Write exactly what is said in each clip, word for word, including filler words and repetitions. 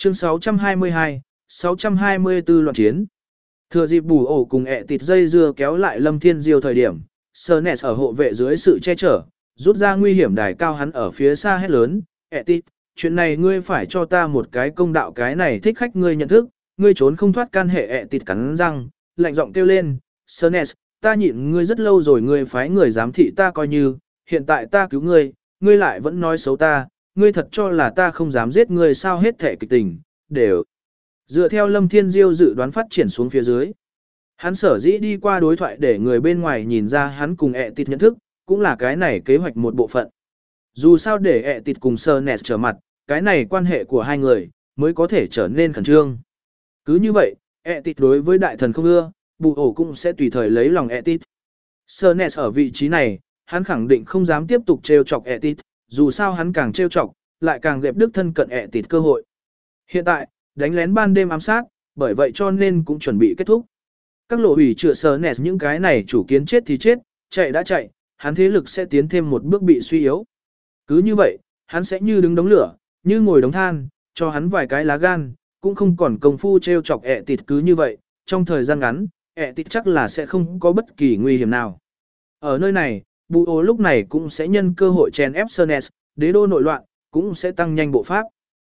Chương sáu trăm hai mươi hai, sáu trăm hai mươi tư loạn chiến. Thừa dịp bù ổ cùng ẹ tịt dây dưa kéo lại Lâm Thiên Diêu thời điểm, Snes ở hộ vệ dưới sự che chở, rút ra nguy hiểm đài cao hắn ở phía xa hét lớn, ẹ tịt, chuyện này ngươi phải cho ta một cái công đạo, cái này thích khách ngươi nhận thức, ngươi trốn không thoát can hệ. Ẹ tịt cắn răng, lạnh giọng kêu lên, Snes, ta nhịn ngươi rất lâu rồi, ngươi phái người giám thị ta coi như, hiện tại ta cứu ngươi, ngươi lại vẫn nói xấu ta, ngươi thật cho là ta không dám giết ngươi sao? Hết thể kịch tình, đều dựa theo Lâm Thiên Diêu dự đoán phát triển xuống phía dưới. Hắn sở dĩ đi qua đối thoại để người bên ngoài nhìn ra hắn cùng ẹ tịt nhận thức, cũng là cái này kế hoạch một bộ phận. Dù sao để ẹ tịt cùng Snes trở mặt, cái này quan hệ của hai người mới có thể trở nên khẩn trương. Cứ như vậy, ẹ tịt đối với đại thần không ưa, bù ổ cũng sẽ tùy thời lấy lòng ẹ tịt. Snes ở vị trí này, hắn khẳng định không dám tiếp tục trêu chọc ẹ tịt, dù sao hắn càng trêu chọc, lại càng gẹp đức thân cận ẹ tịt cơ hội. Hiện tại, đánh lén ban đêm ám sát, bởi vậy cho nên cũng chuẩn bị kết thúc. Các lộ hủy chữa Snes những cái này chủ kiến chết thì chết, chạy đã chạy, hắn thế lực sẽ tiến thêm một bước bị suy yếu. Cứ như vậy, hắn sẽ như đứng đống lửa, như ngồi đống than, cho hắn vài cái lá gan, cũng không còn công phu trêu chọc ẹ tịt. Cứ như vậy, trong thời gian ngắn, ẹ tịt chắc là sẽ không có bất kỳ nguy hiểm nào. Ở nơi này, bù ổ lúc này cũng sẽ nhân cơ hội chèn ép Snes, đế đô nội loạn, cũng sẽ tăng nhanh bộ pháp.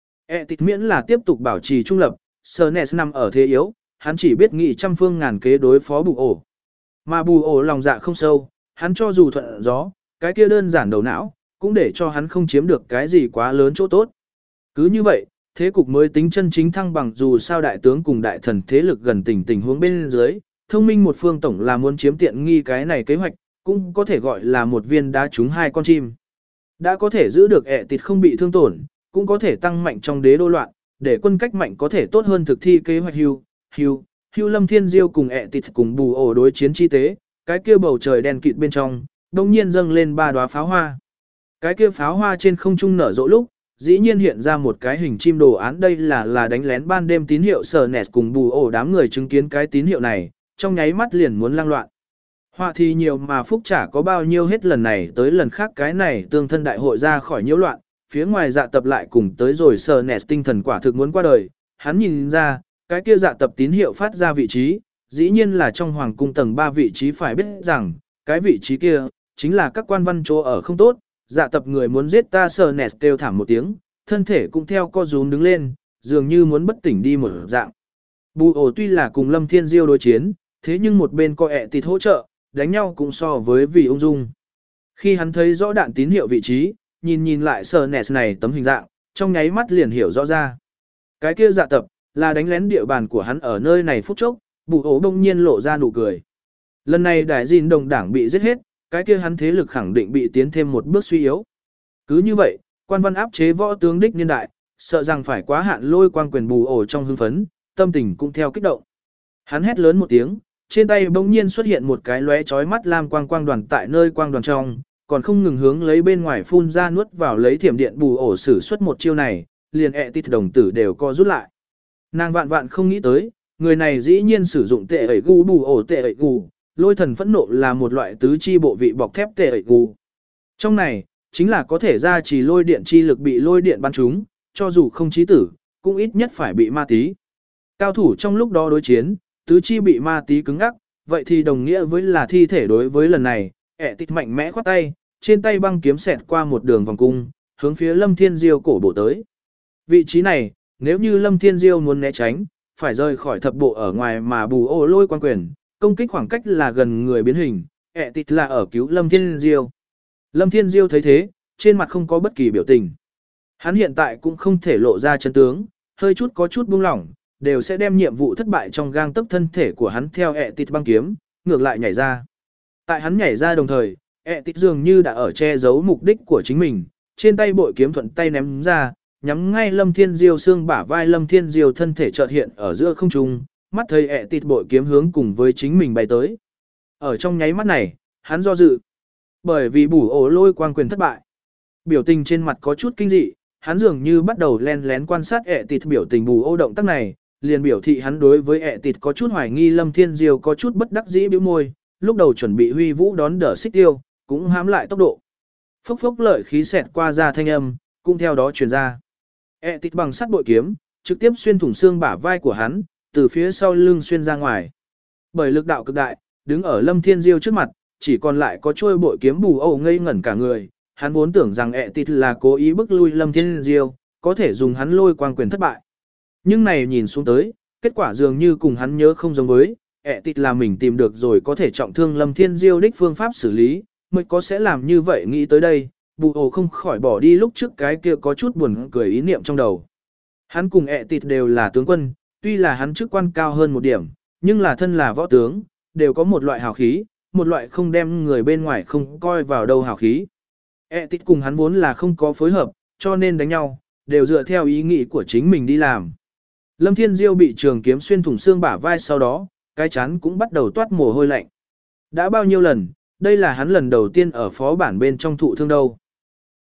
ẹ tịt miễn là tiếp tục bảo trì trung lập, Snes nằm ở thế yếu, hắn chỉ biết nghĩ trăm phương ngàn kế đối phó bù ổ. Mà bù ổ lòng dạ không sâu, hắn cho dù thuận gió, cái kia đơn giản đầu não, cũng để cho hắn không chiếm được cái gì quá lớn chỗ tốt. Cứ như vậy, thế cục mới tính chân chính thăng bằng. Dù sao đại tướng cùng đại thần thế lực gần tình tình huống bên dưới, thông minh một phương tổng là muốn chiếm tiện nghi, cái này kế hoạch, cũng có thể gọi là một viên đá trúng hai con chim. Đã có thể giữ được ẹ tịt không bị thương tổn, cũng có thể tăng mạnh trong đế đô loạn, để quân cách mạnh có thể tốt hơn thực thi kế hoạch hưu, hưu, hưu. Lâm Thiên Diêu cùng ẹ tịt cùng bù ổ đối chiến chi tế, cái kia bầu trời đen kịt bên trong, đông nhiên dâng lên ba đóa pháo hoa. Cái kia pháo hoa trên không trung nở rộ lúc, dĩ nhiên hiện ra một cái hình chim đồ án, đây là là đánh lén ban đêm tín hiệu. Snes cùng bù ổ đám người chứng kiến cái tín hiệu này, trong nháy mắt liền muốn lang loạn. Họa thì nhiều mà phúc chả có bao nhiêu, hết lần này tới lần khác cái này tương thân đại hội ra khỏi nhiễu loạn, phía ngoài dạ tập lại cùng tới rồi. Snes tinh thần quả thực muốn qua đời, hắn nhìn ra, cái kia dạ tập tín hiệu phát ra vị trí, dĩ nhiên là trong hoàng cung tầng ba vị trí. Phải biết rằng, cái vị trí kia, chính là các quan văn chỗ ở không tốt, dạ tập người muốn giết ta. Snes kêu thảm một tiếng, thân thể cũng theo co rúm đứng lên, dường như muốn bất tỉnh đi một dạng. Bù ổ tuy là cùng Lâm Thiên Diêu đối chiến, thế nhưng một bên có ẹ tịt hỗ trợ, đánh nhau cũng so với vì ung dung. Khi hắn thấy rõ đạn tín hiệu vị trí, nhìn nhìn lại Snes này tấm hình dạng, trong nháy mắt liền hiểu rõ ra. Cái kia dạ tập, là đánh lén địa bàn của hắn ở nơi này phút chốc. Bù ổ bỗng nhiên lộ ra nụ cười. Lần này đại dìn đồng đảng bị giết hết, cái kia hắn thế lực khẳng định bị tiến thêm một bước suy yếu. Cứ như vậy, quan văn áp chế võ tướng đích niên đại, sợ rằng phải quá hạn lôi quang quyền. Bù ổ trong hưng phấn, tâm tình cũng theo kích động. Hắn hét lớn một tiếng, trên tay bỗng nhiên xuất hiện một cái lóe chói mắt lam quang quang đoàn, tại nơi quang đoàn trong, còn không ngừng hướng lấy bên ngoài phun ra nuốt vào lấy thiểm điện. Bù ổ sử xuất một chiêu này, liền ẹ tịt đồng tử đều co rút lại. Nàng vạn vạn không nghĩ tới, người này dĩ nhiên sử dụng tệ ẩy gu. Bù ổ tệ ẩy gu, lôi thần phẫn nộ là một loại tứ chi bộ vị bọc thép tệ ẩy gu. Trong này, chính là có thể gia trì lôi điện chi lực, bị lôi điện bắn trúng, cho dù không chí tử, cũng ít nhất phải bị ma tí. Cao thủ trong lúc đó đối chiến, tứ chi bị ma tí cứng ngắc, vậy thì đồng nghĩa với là thi thể. Đối với lần này, ẹ tịt mạnh mẽ khoát tay, trên tay băng kiếm xẹt qua một đường vòng cung, hướng phía Lâm Thiên Diêu cổ bổ tới. Vị trí này, nếu như Lâm Thiên Diêu muốn né tránh, phải rời khỏi thập bộ ở ngoài, mà bù ổ lôi quan quyền, công kích khoảng cách là gần người biến hình, ẹ tịt là ở cứu Lâm Thiên Diêu. Lâm Thiên Diêu thấy thế, trên mặt không có bất kỳ biểu tình. Hắn hiện tại cũng không thể lộ ra chân tướng, hơi chút có chút buông lỏng, đều sẽ đem nhiệm vụ thất bại trong gang tấc thân thể của hắn theo ẹ tịt băng kiếm, ngược lại nhảy ra. Tại hắn nhảy ra đồng thời, ẹ tịt dường như đã ở che giấu mục đích của chính mình, trên tay bội kiếm thuận tay ném ra, nhắm ngay Lâm Thiên Diêu xương bả vai. Lâm Thiên Diêu thân thể chợt hiện ở giữa không trung, mắt thấy ẹ tịt bội kiếm hướng cùng với chính mình bay tới. Ở trong nháy mắt này, hắn do dự, bởi vì bù ổ lôi quang quyền thất bại. Biểu tình trên mặt có chút kinh dị, hắn dường như bắt đầu len lén quan sát ẹ tịt biểu tình. Bù ổ động tác này, liền biểu thị hắn đối với ẹ tịt có chút hoài nghi. Lâm Thiên Diêu có chút bất đắc dĩ bĩu môi, lúc đầu chuẩn bị huy vũ đón đỡ xích tiêu, cũng hãm lại tốc độ. Phốc phốc lợi khí xẹt qua ra thanh âm, cũng theo đó truyền ra. ẹ tịt bằng sắt bội kiếm, trực tiếp xuyên thủng xương bả vai của hắn, từ phía sau lưng xuyên ra ngoài. Bởi lực đạo cực đại, đứng ở Lâm Thiên Diêu trước mặt, chỉ còn lại có trôi bội kiếm bù ổ ngây ngẩn cả người, hắn vốn tưởng rằng ẹ tịt là cố ý bức lui Lâm Thiên Diêu, có thể dùng hắn lôi quang quyền thất bại. Nhưng này nhìn xuống tới, kết quả dường như cùng hắn nhớ không giống với, ẹ tịt là mình tìm được rồi có thể trọng thương Lâm Thiên Diêu đích phương pháp xử lý, mới có sẽ làm như vậy nghĩ tới đây, bù ổ không khỏi bỏ đi lúc trước cái kia có chút buồn cười ý niệm trong đầu. Hắn cùng ẹ tịt đều là tướng quân, tuy là hắn chức quan cao hơn một điểm, nhưng là thân là võ tướng, đều có một loại hào khí, một loại không đem người bên ngoài không coi vào đâu hào khí. ẹ tịt cùng hắn vốn là không có phối hợp, cho nên đánh nhau, đều dựa theo ý nghĩ của chính mình đi làm. Lâm Thiên Diêu bị trường kiếm xuyên thủng xương bả vai sau đó, cái chán cũng bắt đầu toát mồ hôi lạnh. Đã bao nhiêu lần, đây là hắn lần đầu tiên ở phó bản bên trong thụ thương đâu.